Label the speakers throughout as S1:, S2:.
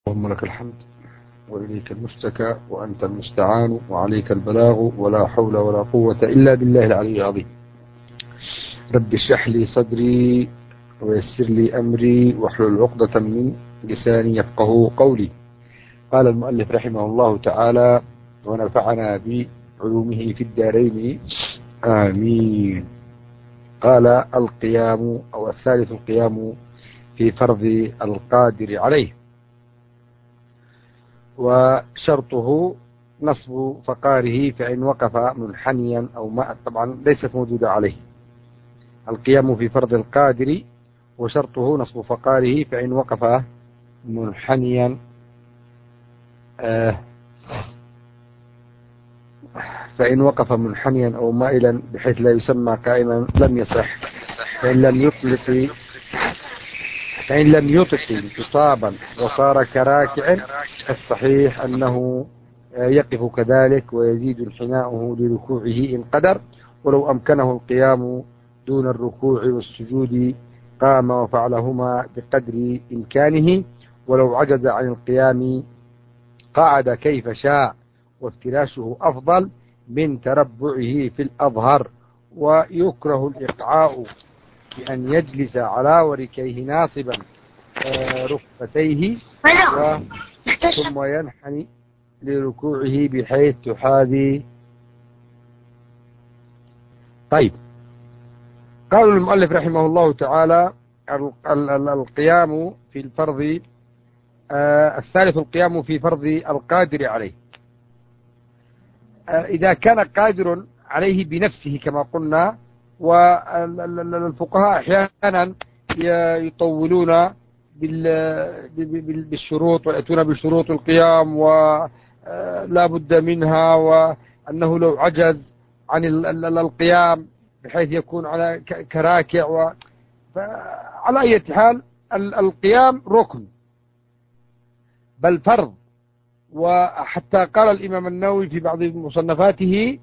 S1: اللهم لك الحمد وإليك المشتكى وأنت المستعان وعليك البلاغ ولا حول ولا قوة إلا بالله العلي العظيم. رب اشرح لي صدري ويسر لي أمري واحلل عقدة من لساني يفقه قولي. قال المؤلف رحمه الله تعالى ونفعنا بعلومه في الدارين آمين. قال القيام أو الثالث القيام في فرض القادر عليه، وشرطه نصب فقاره فإن وقف منحنيا أو ما، طبعا ليست موجودة عليه. القيام في فرض القادر وشرطه نصب فقاره فإن وقف منحنيا فإن وقف منحنيا أو مائلا بحيث لا يسمى قائما لم يصح. فإن لم يطق انتصابا وصار كراكع فالصحيح أنه يقف كذلك ويزيد انحناؤه لركوعه إن قدر، ولو أمكنه القيام دون الركوع والسجود قام وفعلهما بقدر إمكانه، ولو عجز عن القيام قعد كيف شاء، وافتراشه أفضل من تربعه في الأظهر. ويكره الإقعاء بأن يجلس على وركيه ناصبا ركبتيه ثم ينحني لركوعه بحيث تحاذي. طيب، قال المؤلف رحمه الله تعالى القيام في الفرض الثالث القيام في فرض القادر عليه. إذا كان قادر عليه بنفسه كما قلنا، والفقهاء أحيانا يطولون بالشروط ويأتون بشروط القيام ولا بد منها، وأنه لو عجز عن القيام بحيث يكون على كراكع. على أي حال القيام ركن بل فرض. وحتى قال الإمام النووي في بعض مصنفاته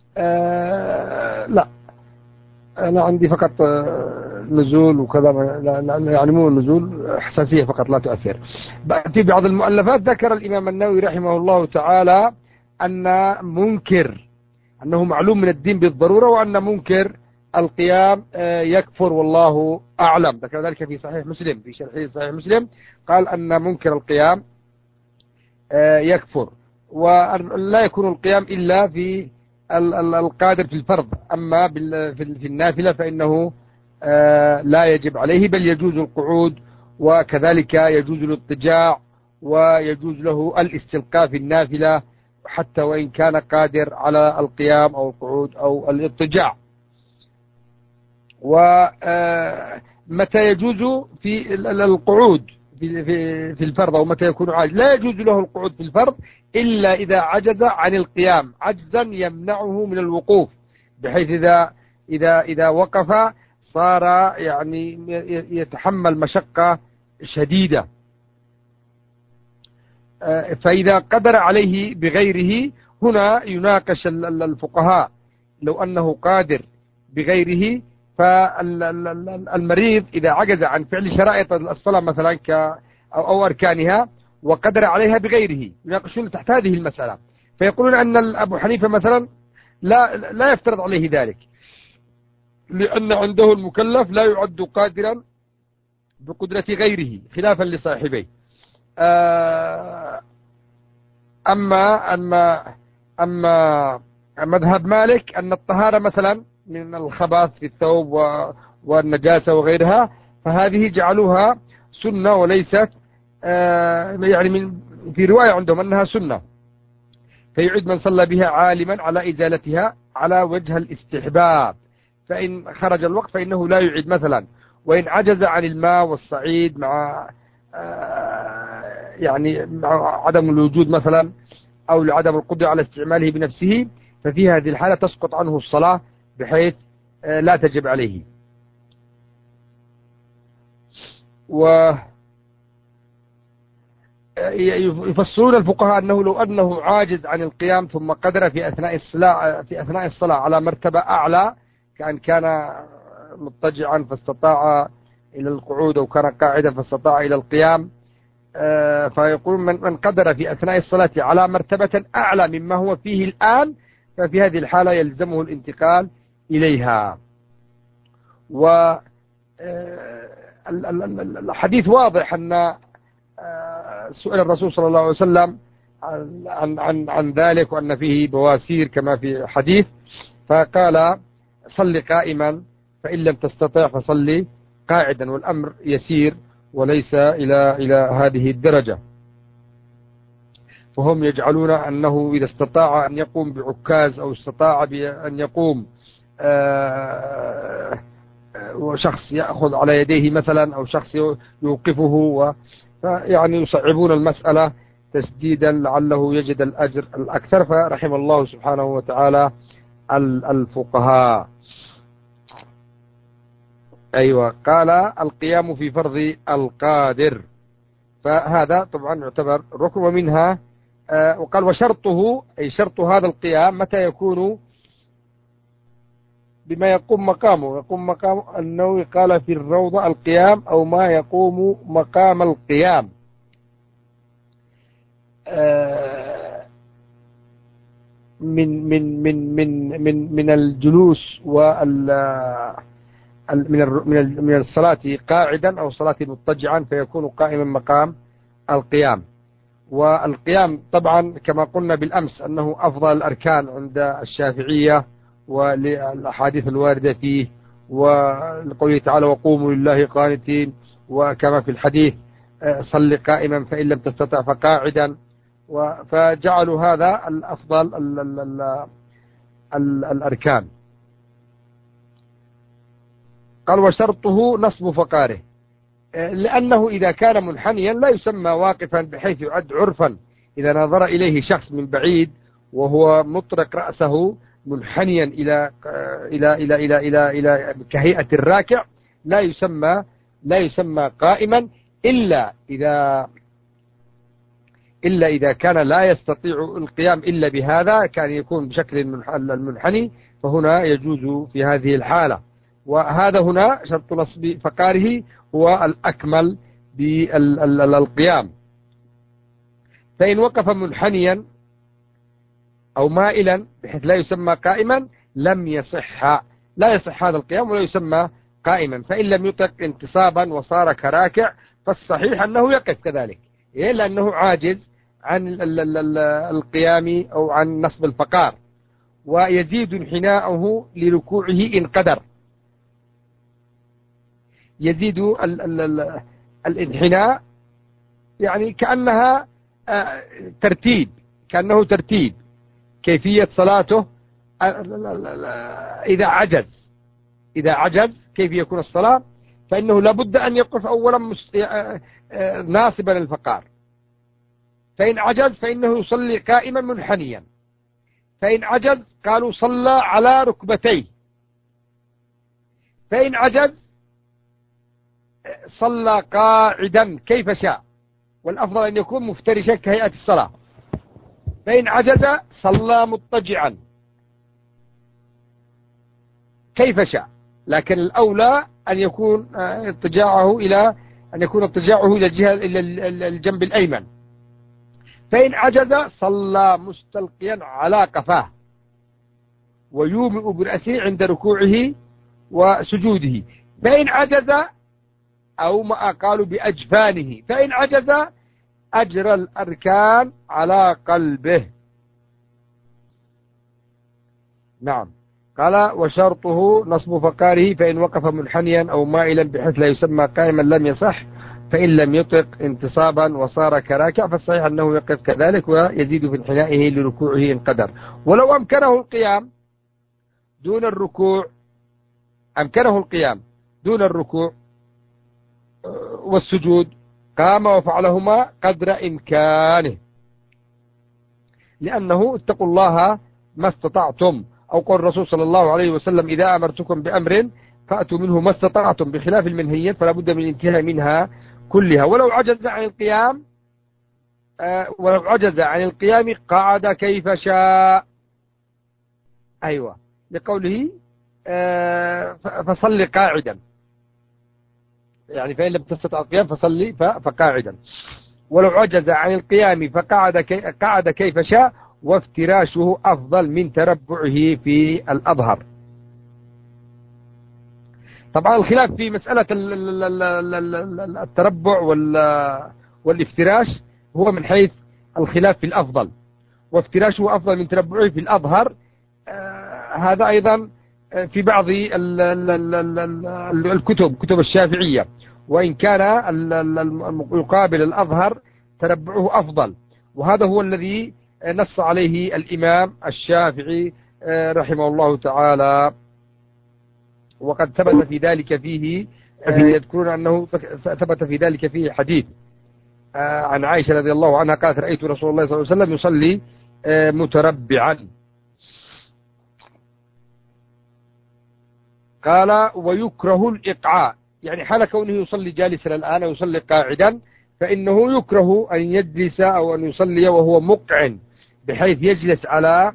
S1: لا، أنا عندي فقط نزول وكذا، يعني مو نزول، حساسية فقط لا تؤثر. في بعض المؤلفات ذكر الإمام النووي رحمه الله تعالى أنه معلوم من الدين بالضرورة، وأن منكر القيام يكفر والله أعلم. ذكر ذلك في صحيح مسلم، في شرحه صحيح مسلم قال أن منكر القيام يكفر، ولا يكون القيام إلا في القادر في الفرض. أما في النافلة فإنه لا يجب عليه، بل يجوز القعود، وكذلك يجوز الاضطجاع، ويجوز له الاستلقاء في النافلة حتى وإن كان قادر على القيام أو القعود أو الاضطجاع. ومتى يجوز في القعود في الفرض، أو متى يكون عاجز؟ لا يجوز له القعود في الفرض إلا إذا عجز عن القيام عجزا يمنعه من الوقوف، بحيث إذا وقف صار يعني يتحمل مشقة شديدة. فإذا قدر عليه بغيره هنا يناقش الفقهاء. لو أنه قادر بغيره، فالمريض إذا عجز عن فعل شرائط الصلاة مثلا أو أركانها وقدر عليها بغيره، يناقشون تحت هذه المسألة، فيقولون أن أبو حنيفة مثلا لا يفترض عليه ذلك، لأن عنده المكلف لا يعد قادرا بقدرة غيره خلافا لصاحبيه. أما مذهب مالك أن الطهارة مثلا من الخبث في الثوب والنجاسة وغيرها، فهذه جعلوها سنة وليست يعني في رواية عندهم أنها سنة، فيعيد من صلى بها عالما على إزالتها على وجه الاستحباب. فإن خرج الوقت فإنه لا يعيد مثلا. وإن عجز عن الماء والصعيد مع يعني مع عدم الوجود مثلا، أو لعدم القدرة على استعماله بنفسه، ففي هذه الحالة تسقط عنه الصلاة بحيث لا تجب عليه. ويفسرون الفقهاء أنه لو أنه عاجز عن القيام ثم قدر في أثناء الصلاة على مرتبة أعلى، كان مضطجعا فاستطاع إلى القعود، أو كان قاعدا فاستطاع إلى القيام، فيقول من قدر في أثناء الصلاة على مرتبة أعلى مما هو فيه الآن، ففي هذه الحالة يلزمه الانتقال إليها. والحديث واضح أن سئل الرسول صلى الله عليه وسلم عن ذلك، وأن فيه بواسير كما في حديث، فقال صل قائما، فإن لم تستطع فصلي قاعدا، والأمر يسير وليس إلى هذه الدرجة. فهم يجعلون أنه إذا استطاع أن يقوم بعكاز أو استطاع أن يقوم وشخص يأخذ على يديه مثلا، أو شخص يوقفه، فيعني يصعبون المسألة تسديدا لعله يجد الأجر الأكثر. فرحم الله سبحانه وتعالى الفقهاء. أيوة، قال القيام في فرض القادر، فهذا طبعا يعتبر ركن. ومنها وقال وشرطه، أي شرط هذا القيام متى يكون؟ بما يقوم مقامه أنه قال في الروضة القيام أو ما يقوم مقام القيام. من الجلوس من الصلاة قاعدا أو صلاة مضطجعا، فيكون قائما مقام القيام. والقيام طبعا كما قلنا بالأمس أنه أفضل الأركان عند الشافعية، وللأحاديث الواردة فيه، ولقوله تعالى وقوموا لله قانتين، وكما في الحديث صل قائما فإن لم تستطع فقاعدا. فجعلوا هذا الأفضل الأركان. قال وشرطه نصب فقاره، لأنه إذا كان منحنيا لا يسمى واقفا بحيث يعد عرفا إذا نظر إليه شخص من بعيد وهو مطرق رأسه منحنيا إلى كهيئة الراكع، لا يسمى قائما إلا إذا كان لا يستطيع القيام إلا بهذا، كان يكون بشكل المنحني، فهنا يجوز في هذه الحالة. وهذا هنا شرط نصب فقاره هو الأكمل بالقيام. فإن وقف منحنيا أو مائلا بحيث لا يسمى قائما لا يصح هذا القيام ولا يسمى قائما. فإن لم يطق انتصابا وصار كراكع فالصحيح أنه يقف كذلك، لأنه عاجز عن القيام أو عن نصب الفقار، ويزيد انحناؤه لركوعه إن قدر. يزيد الانحناء يعني كأنه ترتيب كيفية صلاته. إذا عجز كيف يكون الصلاة؟ فإنه لابد أن يقف أولا ناصبا الفقار، فإن عجز فإنه يصلي قائما منحنيا، فإن عجز قالوا صلى على ركبتيه، فإن عجز صلى قاعدا كيف شاء، والأفضل أن يكون مفترشا كهيئة الصلاة، فإن عجز صلى مضطجعا كيف شاء، لكن الأولى أن يكون اضطجاعه إلى الجنب الأيمن. فإن عجز صلى مستلقيا على قفاه ويومئ برأسه عند ركوعه وسجوده. فإن عجز أو ما قالوا بأجفانه، فإن عجز أجرى الأركان على قلبه. نعم. قال وشرطه نصب فقاره، فإن وقف منحنيا أو مائلا بحيث لا يسمى قائما لم يصح. فإن لم يطق انتصابا وصار كراكع فالصحيح أنه يقف كذلك، ويزيد في انحنائه لركوعه إن قدر. ولو أمكنه القيام دون الركوع والسجود قام وفعلهما قدر إمكانه، لأنه اتقوا الله ما استطعتم، أو قال الرسول صلى الله عليه وسلم إذا أمرتكم بأمر فأتوا منه ما استطعتم، بخلاف المنهيات فلا بد من الانتهاء منها كلها. ولو عجز عن القيام قعد كيف شاء. أيوة، لقوله فصل قاعدا، يعني فإن لم تستطع القيام فصلي فقاعدا. ولو عجز عن القيام قعد كيف شاء، وافتراشه أفضل من تربعه في الأظهر. طبعا الخلاف في مسألة التربع والافتراش هو من حيث الخلاف في الأفضل، وافتراشه أفضل من تربعه في الأظهر. هذا أيضا في بعض كتب الشافعية، وإن كان يقابل الأظهر تربعه أفضل، وهذا هو الذي نص عليه الإمام الشافعي رحمه الله تعالى. وقد ثبت في ذلك فيه يذكرون أنه ثبت في ذلك فيه حديث عن عائشة رضي الله عنها قالت: رأيت رسول الله صلى الله عليه وسلم يصلي متربعا. قال: ويكره الإقعاء، يعني حال كونه يصلي جالسا الآن أو يصلي قاعدا، فإنه يكره أن يجلس أو أن يصلي وهو مقعن، بحيث يجلس على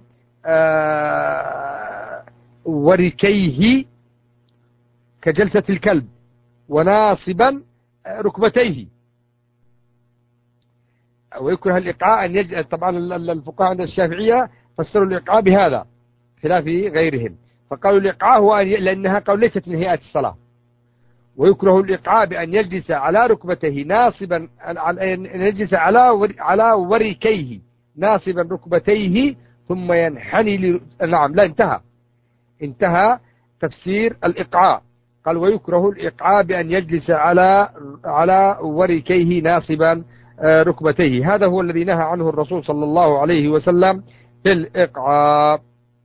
S1: وركيه كجلسة الكلب، وناصبا ركبتيه. ويكره الإقعاء أن يجلس. طبعا الفقهاء عند الشافعية فسروا الإقعاء بهذا خلاف غيرهم، فقالوا الإقعاء هو لأنها قالوا ليست من هيئات الصلاة. ويكره الإقعاء بأن يجلس على ركبتيه ناصبا، أن يجلس على وركيه ناصبا ركبتيه ثم ينحني نعم، لا، انتهى تفسير الإقعاء. قال: ويكره الإقعاء بأن يجلس على وركيه ناصبا ركبتيه. هذا هو الذي نهى عنه الرسول صلى الله عليه وسلم في الإقعاء.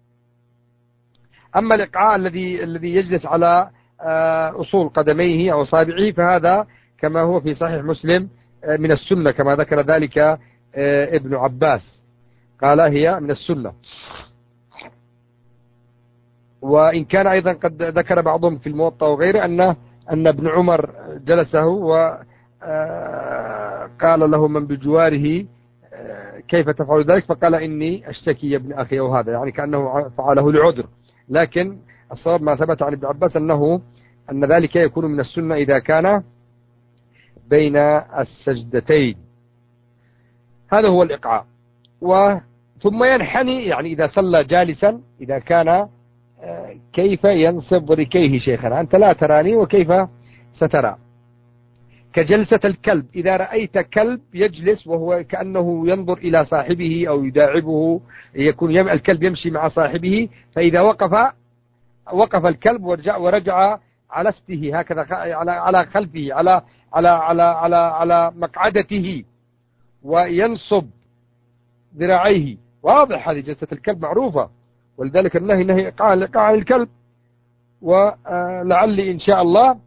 S1: أما الإقعاء الذي يجلس على أصول قدميه أو أصابعه، فهذا كما هو في صحيح مسلم من السنة، كما ذكر ذلك ابن عباس، قال هي من السنة. وإن كان أيضا قد ذكر بعضهم في الموطأ وغيره أن ابن عمر جلسه وقال له من بجواره: كيف تفعل ذلك؟ فقال: إني أشتكي يا ابن أخي، وهذا يعني كأنه فعله لعذر. لكن الصواب ما ثبت عن ابن عباس أن ذلك يكون من السنة إذا كان بين السجدتين. هذا هو الإقعاء. ثم ينحني، يعني إذا صلى جالسا، إذا كان كيف ينصب وركيه شيخنا؟ أنت لا تراني وكيف سترى؟ كجلسة الكلب، إذا رأيت كلب يجلس وهو كأنه ينظر إلى صاحبه أو يداعبه، يكون الكلب يمشي مع صاحبه، فإذا وقف الكلب ورجع على استه هكذا، على خلفه، على مقعدته، وينصب ذراعيه. واضح، هذه جلسة الكلب معروفة، ولذلك نهي إقعاء الكلب. ولعلي إن شاء الله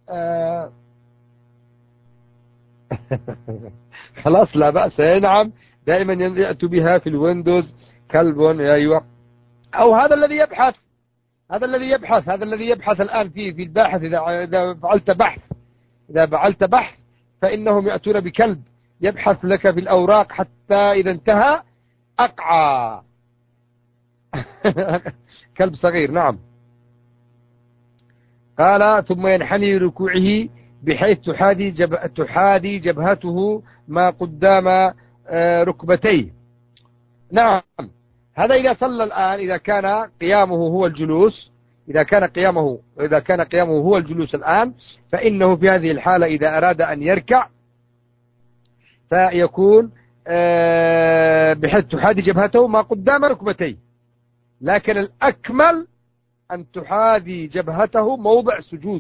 S1: خلاص لا بأس. نعم، دائما يأتوا بها في الويندوز كلب، أيوة. أو هذا الذي يبحث الآن في الباحث، إذا فعلت بحث فإنهم يأتون بكلب يبحث لك في الأوراق حتى إذا انتهى أقعى كلب صغير. نعم. قال: ثم ينحني ركوعه بحيث تحاذي جبهته ما قدام ركبتيه. نعم، هذا إذا صلى الآن، إذا كان قيامه هو الجلوس، إذا كان قيامه هو الجلوس الآن، فإنه في هذه الحالة إذا أراد أن يركع فيكون بحيث تحاذي جبهته ما قدام ركبتيه. لكن الأكمل أن تحاذي جبهته موضع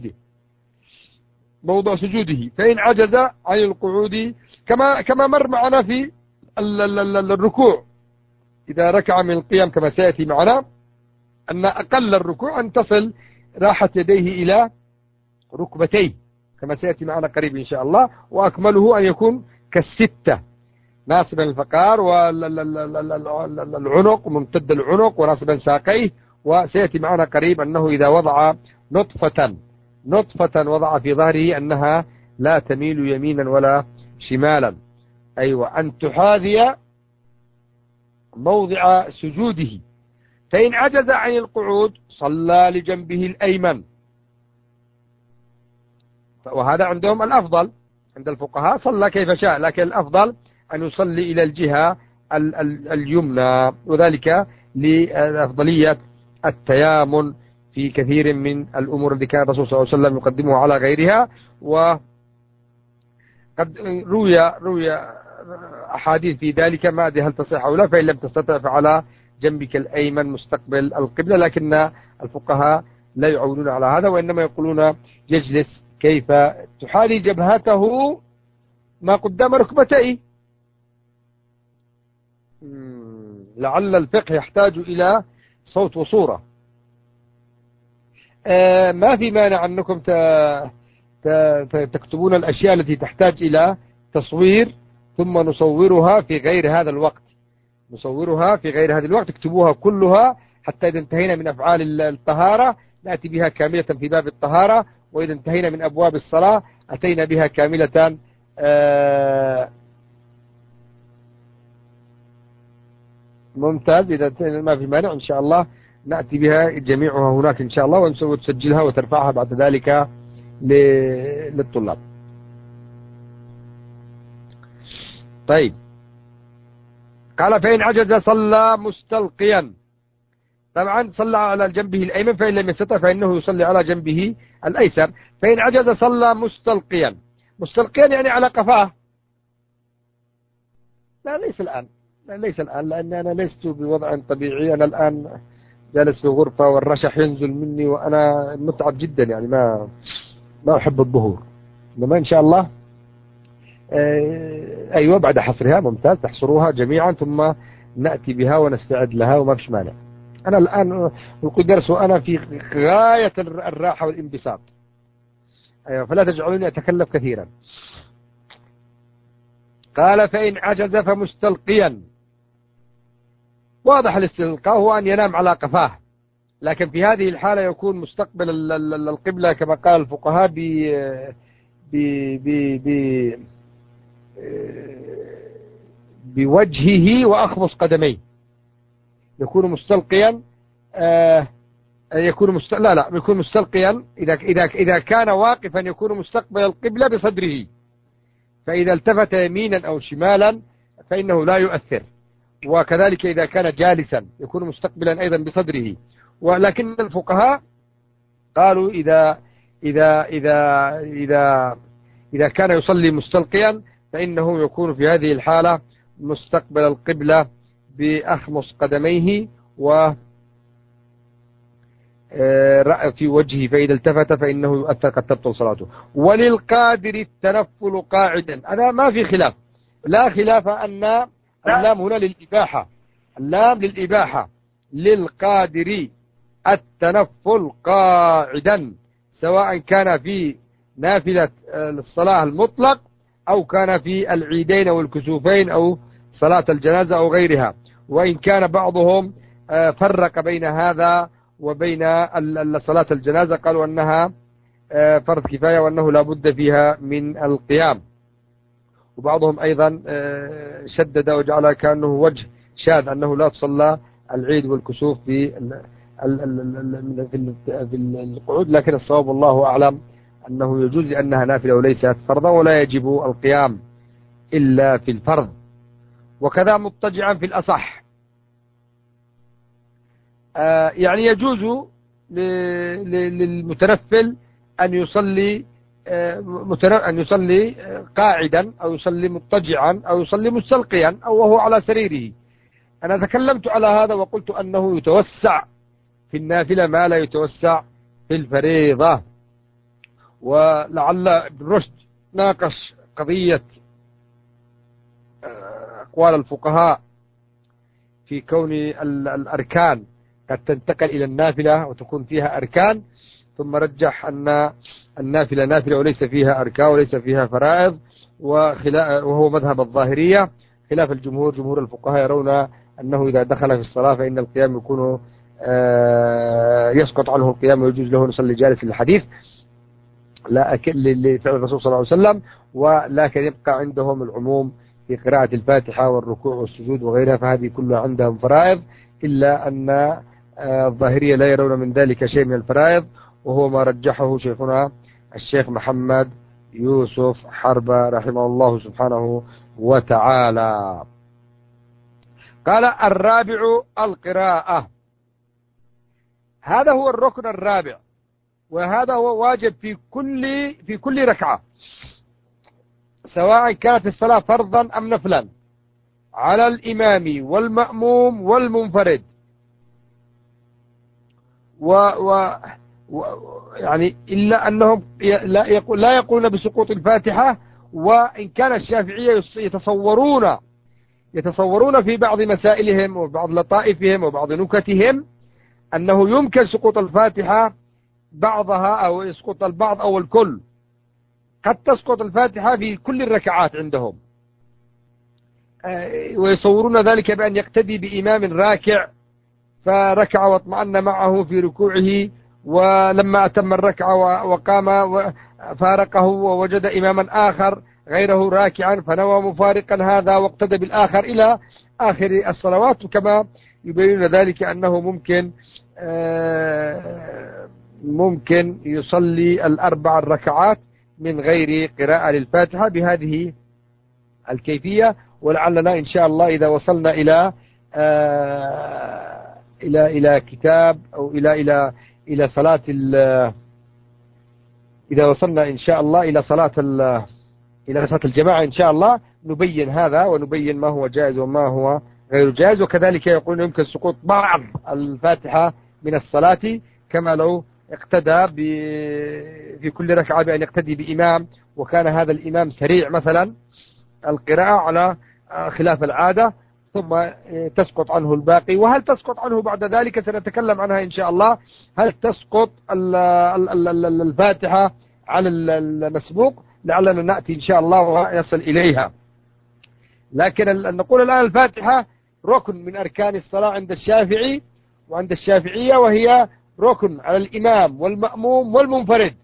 S1: سجوده، فإن عجز عن القعود كما مر معنا في الركوع، إذا ركع من القيام كما سيأتي معنا، أن أقل الركوع أن تصل راحة يديه إلى ركبتيه كما سيأتي معنا قريب إن شاء الله. وأكمله أن يكون كالستة، ناصبا الفقار والعنق وممتد العنق وناصبا ساقيه. وسيأتي معنا قريب أنه إذا وضع نطفة وضع في ظهره أنها لا تميل يمينا ولا شمالا. أيوة، أن تحاذي موضع سجوده. فإن عجز عن القعود صلى لجنبه الأيمن، وهذا عندهم الأفضل. عند الفقهاء صلى كيف شاء، لكن الأفضل أن يصلي إلى الجهة اليمنى، وذلك لأفضلية التيامن في كثير من الأمور التي كان الرسول صلى الله عليه وسلم يقدمه على غيرها. وقد روي أحاديث في ذلك، ما أدري هل تصح أو لا، فإن لم تستطع فعلى جنبك الأيمن مستقبل القبلة، لكن الفقهاء لا يعولون على هذا، وإنما يقولون يجلس كيف تحالي جبهته ما قدام ركبتيه. لعل الفقه يحتاج إلى صوت وصورة. ما في مانع أنكم تكتبون الأشياء التي تحتاج إلى تصوير، ثم نصورها في غير هذا الوقت، نصورها في غير هذا الوقت، اكتبوها كلها حتى إذا انتهينا من أفعال الطهارة نأتي بها كاملة في باب الطهارة، وإذا انتهينا من أبواب الصلاة أتينا بها كاملة. ممتاز، إذا ما في مانع إن شاء الله نأتي بها جميعها هناك إن شاء الله، وتسجلها وترفعها بعد ذلك للطلاب. طيب، قال فإن عجز صلى مستلقيا. طبعا صلى على جنبه الأيمن، فإن لم يستطع فإنه يصلي على جنبه الأيسر. فإن عجز صلى مستلقيا. مستلقيا يعني على قفاه. لا، ليس الآن لأن أنا لست بوضع طبيعي، أنا الآن جالس في غرفة والرشح ينزل مني وأنا متعب جدا، يعني ما أحب الظهور. إنما إن شاء الله أيوة بعد حصرها. ممتاز، تحصروها جميعا ثم نأتي بها ونستعد لها وما فيش مانع. أنا الآن ألقي درس وأنا في غاية الراحة والانبساط. أيوة، فلا تجعلوني أتكلف كثيرا. قال فإن عجز فمستلقيا. واضح الاستلقاء هو أن ينام على قفاه، لكن في هذه الحالة يكون مستقبل القبلة كما قال الفقهاء بوجهه وأخمص قدميه. يكون مستلقيا يكون مستلقيا إذا كان واقفا يكون مستقبل القبلة بصدره، فإذا التفت يمينا أو شمالا فإنه لا يؤثر، وكذلك إذا كان جالسا يكون مستقبلا أيضا بصدره. ولكن الفقهاء قالوا إذا كان يصلي مستلقيا فإنه يكون في هذه الحالة مستقبل القبلة بأخمص قدميه و في وجهه، فإذا التفت فإنه يؤثر قد تبطل صلاته. وللقادر التنفل قاعدا. هذا ما في خلاف، لا خلاف أن اللام هنا للإباحة، اللام للإباحة. للقادر التنفل قاعدا، سواء كان في نافلة الصلاة المطلق أو كان في العيدين والكسوفين أو صلاة الجنازة أو غيرها. وإن كان بعضهم فرق بين هذا وبين صلاة الجنازة، قالوا أنها فرض كفاية وأنه لا بد فيها من القيام. وبعضهم أيضا شدد وجعل كأنه وجه شاذ أنه لا تصلى العيد والكسوف في القعود، لكن الصواب والله أعلم أنه يجوز لأنها نافلة وليست فرضا، ولا يجب القيام إلا في الفرض. وكذا مضطجعا في الأصح، يعني يجوز للمتنفل أن يصلي قاعدا أو يصلي مضطجعا أو يصلي مستلقيا أو وهو على سريره. أنا تكلمت على هذا وقلت أنه يتوسع في النافلة ما لا يتوسع في الفريضة. ولعل ابن رشد ناقش قضية أقوال الفقهاء في كون الأركان قد تنتقل إلى النافلة وتكون فيها أركان، ثم رجح أن النافلة نافلة وليس فيها أركان وليس فيها فرائض، وهو مذهب الظاهرية خلاف الجمهور. جمهور الفقهاء يرون أنه إذا دخل في الصلاة فإن القيام يكون يسقط عنه القيام ويجوز له نصلي جالس للحديث لفعل الرسول صلى الله عليه وسلم، ولكن يبقى عندهم العموم في قراءة الفاتحة والركوع والسجود وغيرها، فهذه كلها عندهم فرائض، إلا أن الظاهرية لا يرون من ذلك شيء من الفرائض، وهو ما رجحه شيخنا الشيخ محمد يوسف حربة رحمه الله سبحانه وتعالى. قال: الرابع القراءة. هذا هو الركن الرابع، وهذا هو واجب في كل ركعة، سواء كانت الصلاة فرضا أم نفلا، على الإمام والمأموم والمنفرد. يعني إلا أنهم لا يقولون بسقوط الفاتحة، وإن كان الشافعية يتصورون في بعض مسائلهم وبعض لطائفهم وبعض نكتهم أنه يمكن سقوط الفاتحة بعضها، أو يسقط البعض أو الكل. قد تسقط الفاتحة في كل الركعات عندهم، ويصورون ذلك بأن يقتدي بإمام راكع فركع واطمأن معه في ركوعه، ولما أتم الركعة وقام فارقه ووجد إماما آخر غيره راكعا فنوى مفارقا هذا واقتدى بالآخر إلى آخر الصلوات. وكما يبين ذلك أنه ممكن يصلي الأربع الركعات من غير قراءة للفاتحة بهذه الكيفية. ولعلنا إن شاء الله إذا وصلنا إلى كتاب أو إلى صلاة إذا وصلنا إن شاء الله إلى صلاة الجماعة إن شاء الله نبين هذا، ونبين ما هو جائز وما هو غير جائز. وكذلك يقولون يمكن سقوط بعض الفاتحة من الصلاة، كما لو اقتدى في كل ركعة بأن يقتدي بإمام، وكان هذا الإمام سريع مثلا القراءة على خلاف العادة، ثم تسقط عنه الباقي. وهل تسقط عنه بعد ذلك سنتكلم عنها إن شاء الله. هل تسقط الفاتحة على المسبوق؟ لعلنا نأتي إن شاء الله ونصل إليها. لكن نقول الآن الفاتحة ركن من أركان الصلاة عند الشافعي وعند الشافعية، وهي ركن على الإمام والمأموم والمنفرد.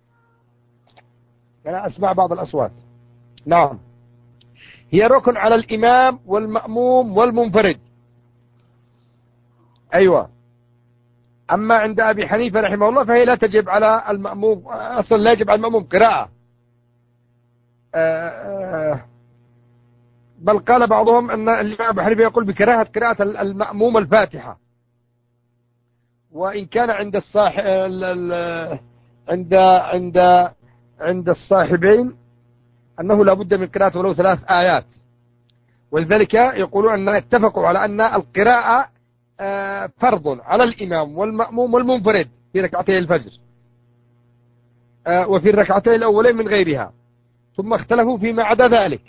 S1: أنا أسمع بعض الأصوات. نعم، هي ركن على الإمام والمأموم والمنفرد. أيوة. أما عند أبي حنيفة رحمه الله فهي لا تجب على المأموم، أصلا لا يجب على المأموم قراءة. بل قال بعضهم أن الإمام أبي حنيفة يقول بكراهة قراءة المأموم الفاتحة. وإن كان عند الصاحبين أنه لا بد من قراءة ولو 3 آيات. ولذلك يقولون أن اتفقوا على أن القراءة فرض على الإمام والمأموم والمنفرد في ركعتي الفجر، وفي الركعتين الأولين من غيرها، ثم اختلفوا فيما عدا ذلك.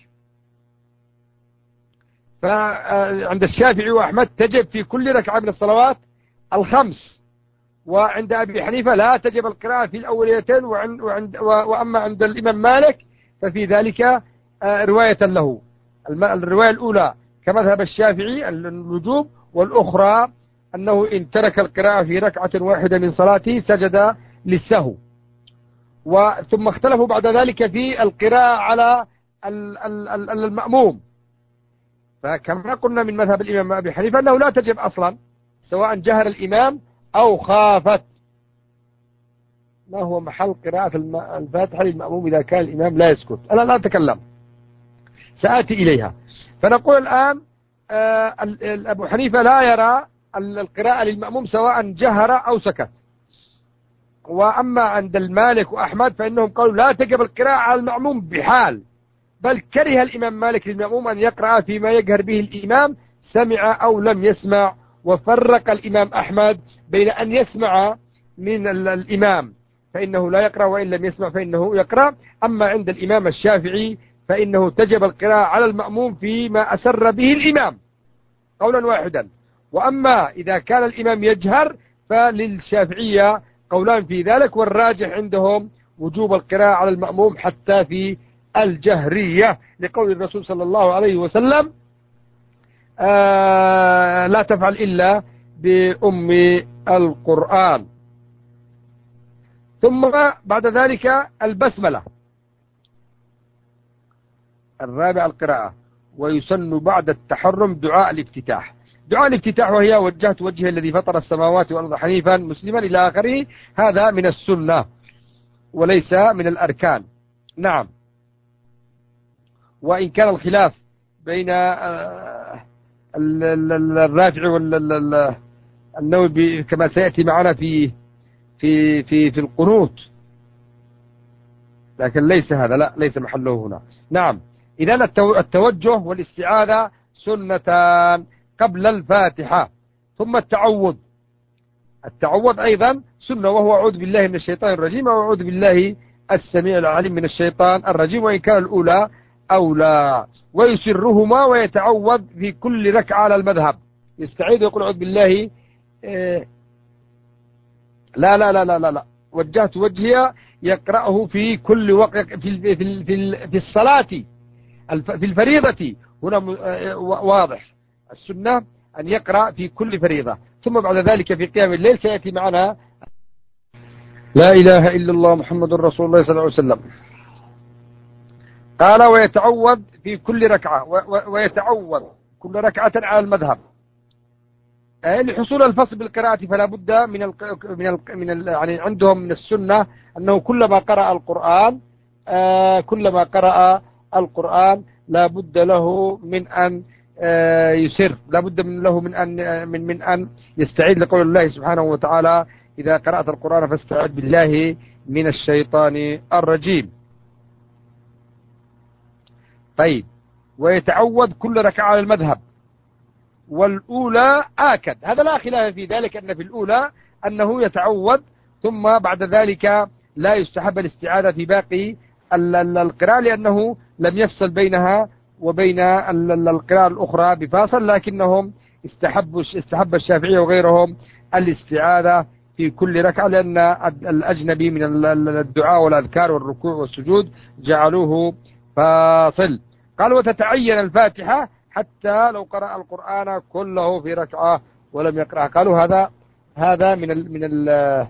S1: فعند الشافعي وأحمد تجب في كل ركعة من الصلوات ال5، وعند أبي حنيفة لا تجب القراءة في الأوليتين، وأما عند الإمام مالك ففي ذلك رواية له. الرواية الأولى كمذهب الشافعي الوجوب، والأخرى أنه إن ترك القراءة في ركعة واحدة من صلاته سجد للسهو. ثم اختلفوا بعد ذلك في القراءة على المأموم. فكما قلنا من مذهب الإمام أبي حنيفة أنه لا تجب أصلا، سواء جهر الإمام أو خافت. ما هو محل قراءة الفاتحة للمأموم إذا كان الإمام لا يسكت؟ أنا لا أتكلم، سآتي إليها. فنقول الآن أبو حنيفة لا يرى القراءة للمأموم سواء جهر أو سكت. وأما عند المالك وأحمد فإنهم قالوا لا تجب القراءة على المأموم بحال، بل كره الإمام مالك للمأموم أن يقرأ فيما يجهر به الإمام سمع أو لم يسمع. وفرق الإمام أحمد بين أن يسمع من الإمام فإنه لا يقرأ، وإن لم يسمع فإنه يقرأ. أما عند الإمام الشافعي فإنه تجب القراءة على المأموم فيما أسر به الإمام قولا واحدا. وأما إذا كان الإمام يجهر فللشافعية قولان في ذلك، والراجح عندهم وجوب القراءة على المأموم حتى في الجهرية، لقول الرسول صلى الله عليه وسلم لا تفعل إلا بأم القرآن. ثم بعد ذلك البسملة. الرابع القراءة. ويسن بعد التحرم دعاء الافتتاح. دعاء الافتتاح وهي وجهت وجهه الذي فطر السماوات والأرض حنيفا مسلما إلى آخره، هذا من السنة وليس من الأركان. نعم. وإن كان الخلاف بين الرافع والنووي كما سيأتي معنا في القنوت، لكن ليس هذا، لا ليس محله هنا. نعم. إذن التوجه والاستعاذة سنتان قبل الفاتحة. ثم التعوذ أيضا سنة، وهو أعوذ بالله من الشيطان الرجيم وأعوذ بالله السميع العليم من الشيطان الرجيم، وإن كان الأولى أولى. ويسرهما ويتعوذ في كل ركعة على المذهب، يستعيذ ويقول أعوذ بالله. لا لا لا لا لا, لا. وجهت وجهي يقرأه في كل وقت في الصلاة في الفريضة. هنا واضح السنة أن يقرأ في كل فريضة. ثم بعد ذلك في قيام الليل سيأتي معنا لا إله إلا الله محمد رسول الله صلى الله عليه وسلم. قال ويتعوذ في كل ركعة، ويتعوذ كل ركعة على المذهب. لحصول الفصل بالقراءة فلا بد يعني عندهم من السنة أنه كلما قرأ القرآن لا بد له من أن يسر، لا بد له من أن يستعيذ، لقول الله سبحانه وتعالى إذا قرأت القرآن فاستعذ بالله من الشيطان الرجيم. طيب. ويتعوذ كل ركعة على المذهب. والأولى آكد، هذا لا خلاف في ذلك، أن في الأولى أنه يتعوذ، ثم بعد ذلك لا يستحب الاستعاذة في باقي القراءة، لأنه لم يفصل بينها وبين القراءة الأخرى بفاصل، لكنهم استحب الشافعي وغيرهم الاستعاذة في كل ركعة، لأن الأجنبي من الدعاء والأذكار والركوع والسجود جعلوه فاصل. قال وتتعين الفاتحة حتى لو قرأ القرآن كله في ركعة ولم يقرأ. قالوا هذا من ال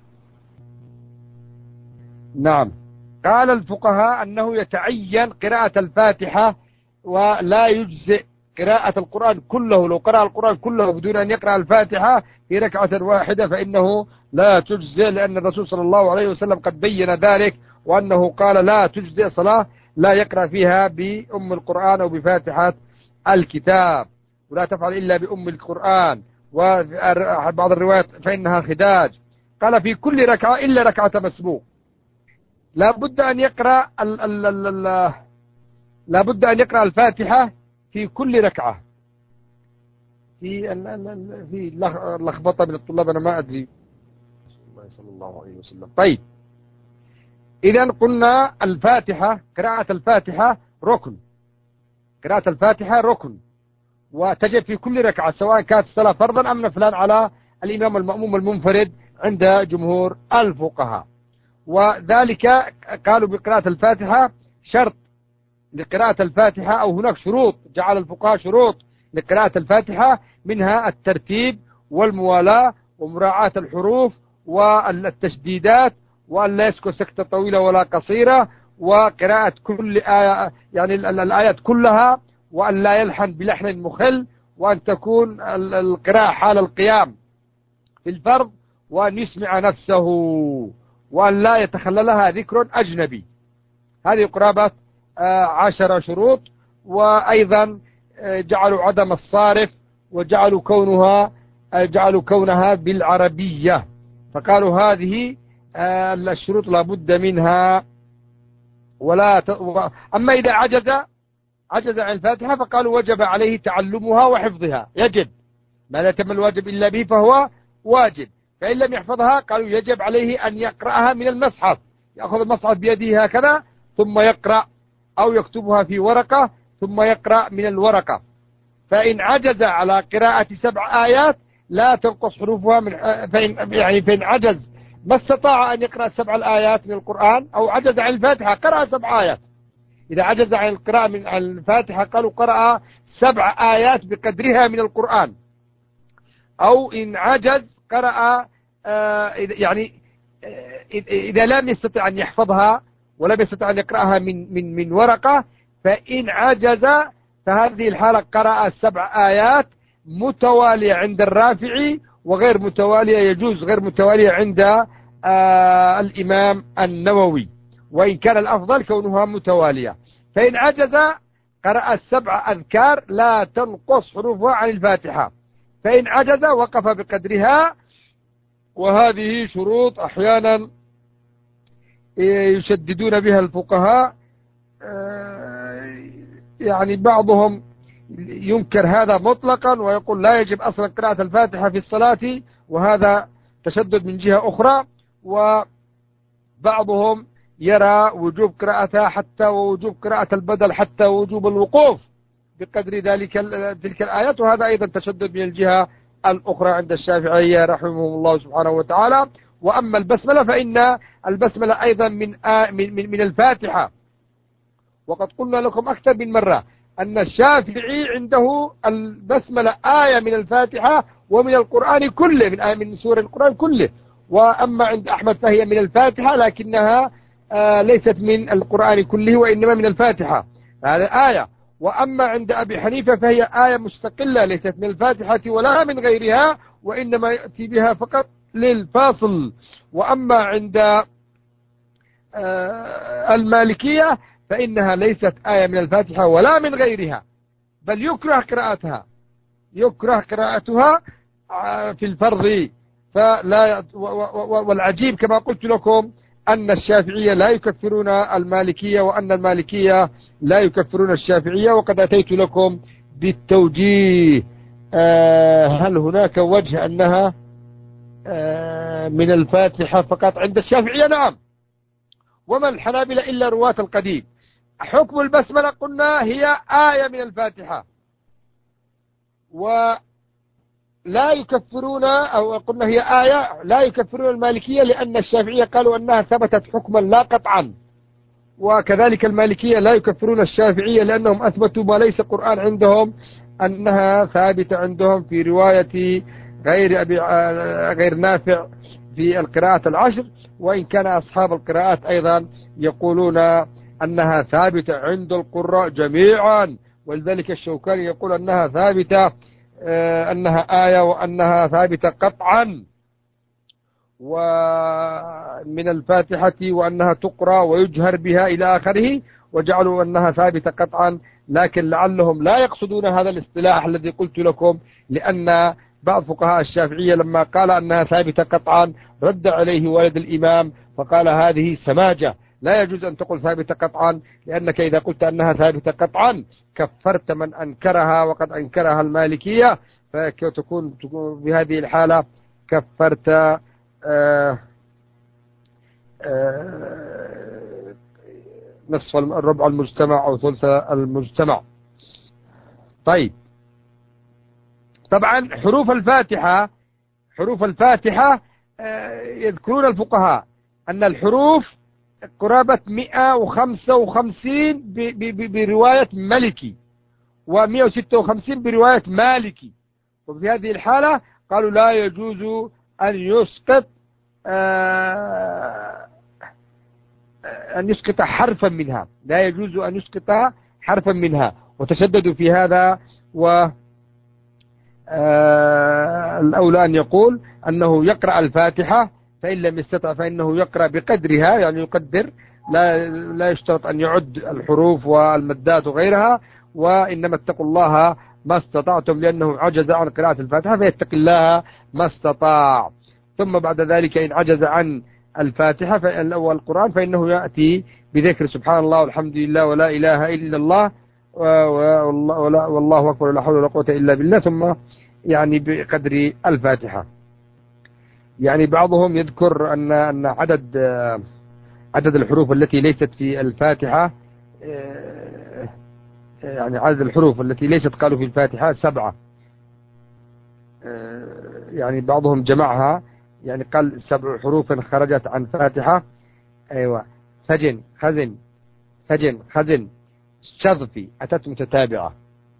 S1: نعم. قال الفقهاء أنه يتعين قراءة الفاتحة ولا يجزئ قراءة القرآن كله. لو قرأ القرآن كله بدون أن يقرأ الفاتحة في ركعة واحدة فإنه لا تجزئ، لأن الرسول صلى الله عليه وسلم قد بين ذلك، وأنه قال لا تجزئ صلاة لا يقرأ فيها بأم القرآن أو بفاتحة الكتاب، ولا تفعل إلا بأم القرآن، وبعض الروايات فإنها خداج. قال في كل ركعة إلا ركعة مسبوق. لا بد أن يقرأ الفاتحة في كل ركعة. في لخبطة من الطلاب، أنا ما أدري. صلى الله عليه وسلم. طيب. إذن قلنا الفاتحة، قراءة الفاتحة ركن. قراءة الفاتحة ركن وتجب في كل ركعة، سواء كانت الصلاة فرضا أم نفلا على الإمام المأموم المنفرد عند جمهور الفقهاء. وذلك قالوا بقراءة الفاتحة شرط لقراءة الفاتحة، أو هناك شروط جعل الفقهاء شروط لقراءة الفاتحة، منها الترتيب والموالاة ومراعاة الحروف والتشديدات، وأن لا يسكت سكتة طويلة ولا قصيرة، وقراءة كل آية يعني الآيات كلها، وأن لا يلحن بلحن مخل، وأن تكون القراءة حال القيام في الفرض، وأن يسمع نفسه، وأن لا يتخللها ذكر أجنبي. هذه قرابة 10 شروط. وأيضا جعلوا عدم الصارف، وجعلوا كونها بالعربية، فقالوا هذه الشروط لا بد منها. أما إذا عجز عن الفاتحة فقالوا وجب عليه تعلمها وحفظها، يجب، ما لا يتم الواجب إلا به فهو واجب. فإن لم يحفظها قالوا يجب عليه أن يقرأها من المصحف، يأخذ المصحف بيده هكذا ثم يقرأ، أو يكتبها في ورقة ثم يقرأ من الورقة. فإن عجز على قراءة 7 آيات لا تنقص حروفها فإن عجز ما استطاع أن يقرأ 7 الآيات من القرآن، أو عجز عن الفاتحة قرأ 7 آيات. إذا عجز عن القراءة من الفاتحة قالوا قرأ 7 آيات بقدرها من القرآن، أو إن عجز قرأ إذا لم يستطع أن يحفظها ولم يستطع أن يقرأها من ورقة، فإن عجز فهذه الحالة قرأ 7 آيات متوالية عند الرافعي، وغير متوالية يجوز غير متوالية عند الإمام النووي. وإن كان الأفضل كونها متوالية. فإن عجز قرأ السبع أذكار لا تنقص حروفها عن الفاتحة، فإن عجز وقف بقدرها. وهذه شروط أحيانا يشددون بها الفقهاء، يعني بعضهم ينكر هذا مطلقا ويقول لا يجب أصلا قراءة الفاتحة في الصلاة، وهذا تشدد من جهة أخرى. وبعضهم يرى وجوب قراءتها حتى ووجوب قراءة البدل حتى وجوب الوقوف بقدر تلك الآيات، وهذا أيضا تشدد من الجهة الأخرى عند الشافعية رحمهم الله سبحانه وتعالى. وأما البسملة فإن البسملة أيضا من الفاتحة، وقد قلنا لكم أكثر من مرة أن الشافعي عنده البسملة آية من الفاتحة ومن القرآن كله، من سورة القرآن كله. وأما عند أحمد فهي من الفاتحة لكنها ليست من القرآن كله وإنما من الفاتحة، هذا آية. وأما عند أبي حنيفة فهي آية مستقلة ليست من الفاتحة ولا من غيرها، وإنما يأتي بها فقط للفاصل. وأما عند المالكية فإنها ليست آية من الفاتحة ولا من غيرها، بل يكره قراءتها في الفرض. والعجيب كما قلت لكم أن الشافعية لا يكفرون المالكية، وأن المالكية لا يكفرون الشافعية. وقد أتيت لكم بالتوجيه. هل هناك وجه أنها من الفاتحة فقط عند الشافعية؟ نعم. وما الحنابلة إلا رواة القديم. حكم البسملة قلنا هي آية من الفاتحة، ولا يكفرون، أو قلنا هي آية لا يكفرون المالكية لأن الشافعية قالوا أنها ثبتت حكما لا قطعا، وكذلك المالكية لا يكفرون الشافعية لأنهم أثبتوا ما ليس قرآن عندهم أنها ثابتة عندهم في رواية غير نافع في القراءة العشر. وإن كان أصحاب القراءات أيضا يقولون أنها ثابتة عند القراء جميعا، ولذلك الشوكاني يقول أنها ثابتة، أنها آية وأنها ثابتة قطعا ومن الفاتحة، وأنها تقرأ ويجهر بها إلى آخره، وجعلوا أنها ثابتة قطعا. لكن لعلهم لا يقصدون هذا الاصطلاح الذي قلت لكم، لأن بعض فقهاء الشافعية لما قال أنها ثابتة قطعا رد عليه والد الإمام فقال هذه سماجة، لا يجوز أن تقول ثابتة قطعا، لأنك إذا قلت أنها ثابتة قطعا كفرت من أنكرها، وقد أنكرها المالكية، فتكون بهذه الحالة كفرت نصف الربع المجتمع أو ثلث المجتمع. طيب، طبعا حروف الفاتحة يذكرون الفقهاء أن الحروف قرابة 155 برواية ملكي، و156 برواية مالكي. وفي هذه الحالة قالوا لا يجوز أن يسقط حرفا منها، لا يجوز أن يسقط حرفا منها، وتشددوا في هذا. الأولى أن يقول أنه يقرأ الفاتحة، فإن لم يستطع فإنه يقرأ بقدرها، يعني يقدر، لا يشترط أن يعد الحروف والمدات وغيرها، وإنما اتقوا الله ما استطعتم، لأنه عجز عن قراءة الفاتحة فيتق الله ما استطاع. ثم بعد ذلك إن عجز عن الفاتحة والقرآن فإنه يأتي بذكر سبحان الله والحمد لله ولا إله إلا الله والله أكبر ولا حول ولا قوة إلا بالله، ثم يعني بقدر الفاتحة. يعني بعضهم يذكر أن عدد الحروف التي ليست في الفاتحة، يعني عدد الحروف التي ليست قالوا في الفاتحة 7. يعني بعضهم جمعها، يعني قال 7 حروف خرجت عن فاتحة. أيوة، سجن، خزن، سجن، خزن، شظفي، أتت متتابعة.